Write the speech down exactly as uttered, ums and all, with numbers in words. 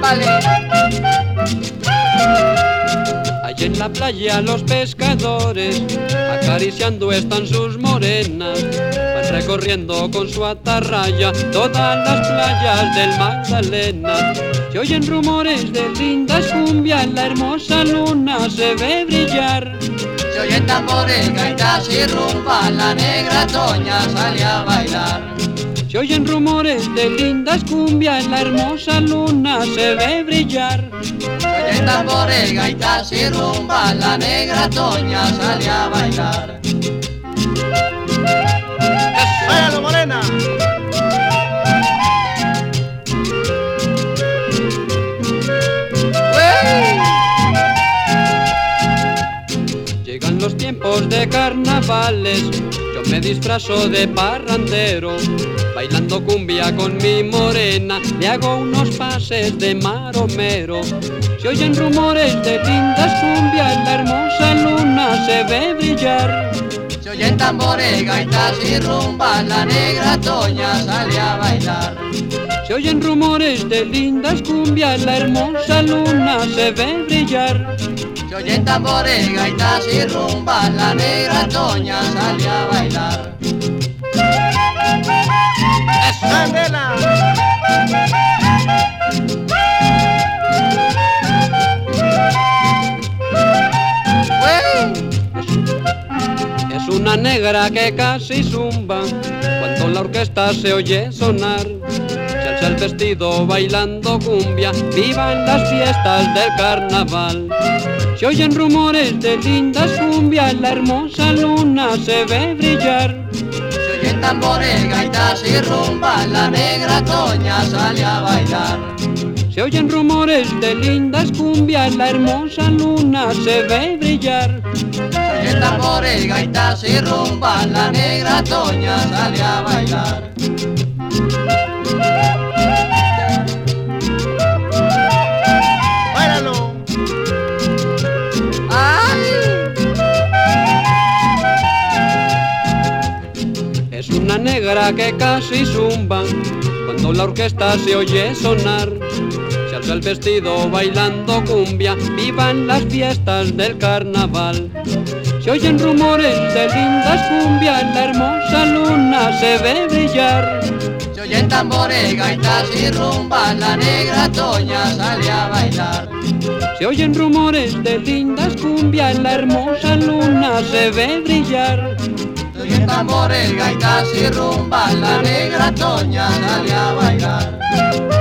vale. Allí en la playa los pescadores acariciando están sus morenas, van recorriendo con su atarraya todas las playas del Magdalena. Se oyen rumores de lindas cumbias, la hermosa luna se ve brillar. Se oyen tambores, gaitas y rumba, la negra Toña sale a bailar. Se oyen rumores de lindas cumbias, la hermosa luna se ve brillar. Se oyen tambores, gaitas y rumba, la negra Toña sale a bailar. ¡Váyalo, morena! Llegan los tiempos de carnavales, yo me disfrazo de parrandero, bailando cumbia con mi morena, le hago unos pases de maromero. Se oyen rumores de lindas cumbias, la hermosa luna se ve brillar. Se oyen tambores, gaitas y rumba, la negra Toña sale a bailar. Se oyen rumores de lindas cumbias, la hermosa luna se ve brillar. Se oyen tambores, gaitas y rumba, la negra Toña sale a bailar. ¡Candela! Es una negra que casi zumba cuando la orquesta se oye sonar. Se alza el vestido bailando cumbia, vivan las fiestas del carnaval. Se oyen rumores de lindas cumbias, la hermosa luna se ve brillar. Se oyen tambores, gaitas y rumba, la negra Toña sale a bailar. Se oyen rumores de lindas cumbias, la hermosa luna se ve brillar. Se oyen tambores, gaitas y rumba, la negra Toña sale a bailar. ¡Báilalo! ¡Ay! Es una negra que casi zumba cuando la orquesta se oye sonar. Se alza el vestido bailando cumbia, vivan las fiestas del carnaval. Se oyen rumores de lindas cumbias, la hermosa luna se ve brillar. Se oyen tambores, gaitas y rumba, la negra Toña sale a bailar. Se oyen rumores de lindas cumbias, la hermosa luna se ve brillar. Se oyen tambores, gaitas y rumba, la negra Toña sale a bailar.